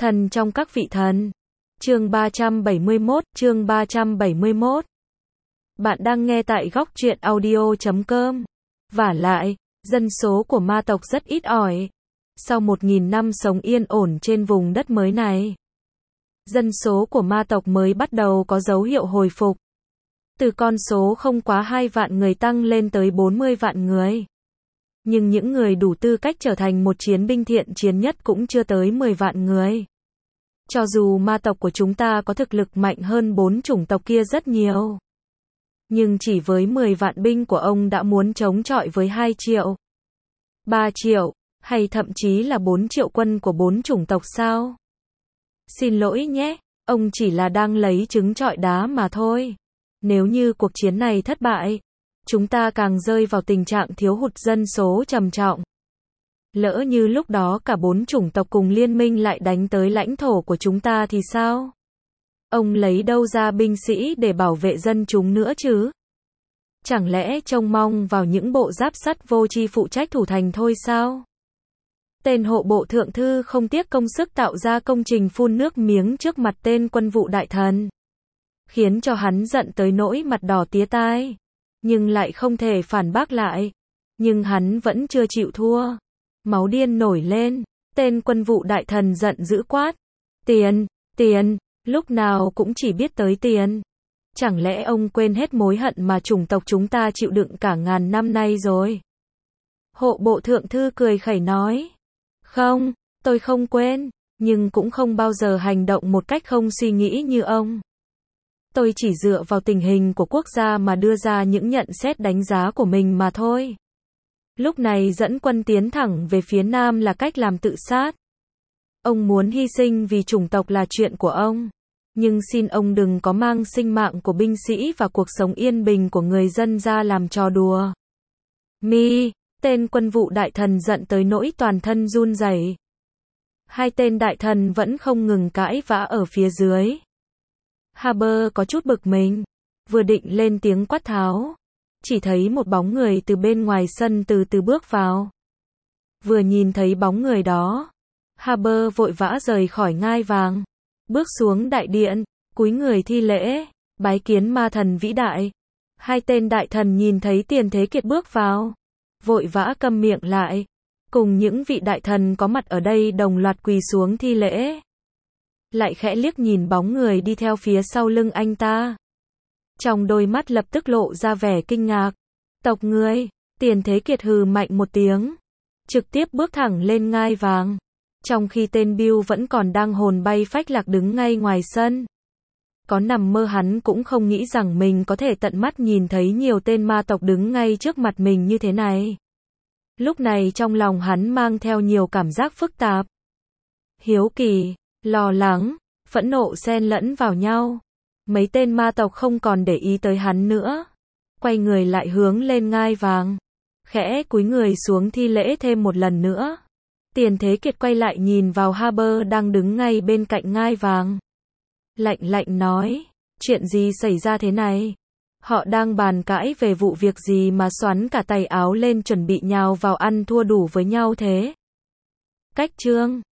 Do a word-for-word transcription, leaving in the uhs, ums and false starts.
Thần trong các vị thần. Chương ba trăm bảy mươi mốt, chương ba trăm bảy mươi mốt. Bạn đang nghe tại góc truyện audio chấm com. Vả lại, dân số của ma tộc rất ít ỏi. Sau một nghìn năm sống yên ổn trên vùng đất mới này, dân số của ma tộc mới bắt đầu có dấu hiệu hồi phục. Từ con số không quá hai vạn người tăng lên tới bốn mươi vạn người. Nhưng những người đủ tư cách trở thành một chiến binh thiện chiến nhất cũng chưa tới mười vạn người. Cho dù ma tộc của chúng ta có thực lực mạnh hơn bốn chủng tộc kia rất nhiều, nhưng chỉ với mười vạn binh của ông đã muốn chống chọi với hai triệu, ba triệu, hay thậm chí là bốn triệu quân của bốn chủng tộc sao? Xin lỗi nhé, ông chỉ là đang lấy trứng trọi đá mà thôi. Nếu như cuộc chiến này thất bại, chúng ta càng rơi vào tình trạng thiếu hụt dân số trầm trọng. Lỡ như lúc đó cả bốn chủng tộc cùng liên minh lại đánh tới lãnh thổ của chúng ta thì sao? Ông lấy đâu ra binh sĩ để bảo vệ dân chúng nữa chứ? Chẳng lẽ trông mong vào những bộ giáp sắt vô tri phụ trách thủ thành thôi sao? Tên hộ bộ thượng thư không tiếc công sức tạo ra công trình phun nước miếng trước mặt tên quân vụ đại thần, khiến cho hắn giận tới nỗi mặt đỏ tía tai, nhưng lại không thể phản bác lại. Nhưng hắn vẫn chưa chịu thua. Máu điên nổi lên, tên quân vụ đại thần giận dữ quát. Tiền, tiền, lúc nào cũng chỉ biết tới tiền. Chẳng lẽ ông quên hết mối hận mà chủng tộc chúng ta chịu đựng cả ngàn năm nay rồi? Hộ bộ thượng thư cười khẩy nói. Không, tôi không quên, nhưng cũng không bao giờ hành động một cách không suy nghĩ như ông. Tôi chỉ dựa vào tình hình của quốc gia mà đưa ra những nhận xét đánh giá của mình mà thôi. Lúc này dẫn quân tiến thẳng về phía nam là cách làm tự sát. Ông muốn hy sinh vì chủng tộc là chuyện của ông, nhưng xin ông đừng có mang sinh mạng của binh sĩ và cuộc sống yên bình của người dân ra làm trò đùa. Mi, tên quân vụ đại thần giận tới nỗi toàn thân run rẩy. Hai tên đại thần vẫn không ngừng cãi vã ở phía dưới. Haber có chút bực mình, vừa định lên tiếng quát tháo, chỉ thấy một bóng người từ bên ngoài sân từ từ bước vào. Vừa nhìn thấy bóng người đó, Haber vội vã rời khỏi ngai vàng, bước xuống đại điện, cúi người thi lễ, bái kiến ma thần vĩ đại. Hai tên đại thần nhìn thấy Tiền Thế Kiệt bước vào, vội vã câm miệng lại, cùng những vị đại thần có mặt ở đây đồng loạt quỳ xuống thi lễ. Lại khẽ liếc nhìn bóng người đi theo phía sau lưng anh ta. Trong đôi mắt lập tức lộ ra vẻ kinh ngạc. Tộc ngươi, Tiền Thế Kiệt hừ mạnh một tiếng, trực tiếp bước thẳng lên ngai vàng. Trong khi tên Bill vẫn còn đang hồn bay phách lạc đứng ngay ngoài sân. Có nằm mơ hắn cũng không nghĩ rằng mình có thể tận mắt nhìn thấy nhiều tên ma tộc đứng ngay trước mặt mình như thế này. Lúc này trong lòng hắn mang theo nhiều cảm giác phức tạp. Hiếu kỳ, lo lắng, phẫn nộ xen lẫn vào nhau. Mấy tên ma tộc không còn để ý tới hắn nữa, quay người lại hướng lên ngai vàng, khẽ cúi người xuống thi lễ thêm một lần nữa. Tiền Thế Kiệt quay lại nhìn vào Haber đang đứng ngay bên cạnh ngai vàng, lạnh lạnh nói, chuyện gì xảy ra thế này? Họ đang bàn cãi về vụ việc gì mà xoắn cả tay áo lên chuẩn bị nhào vào ăn thua đủ với nhau thế? Cách chương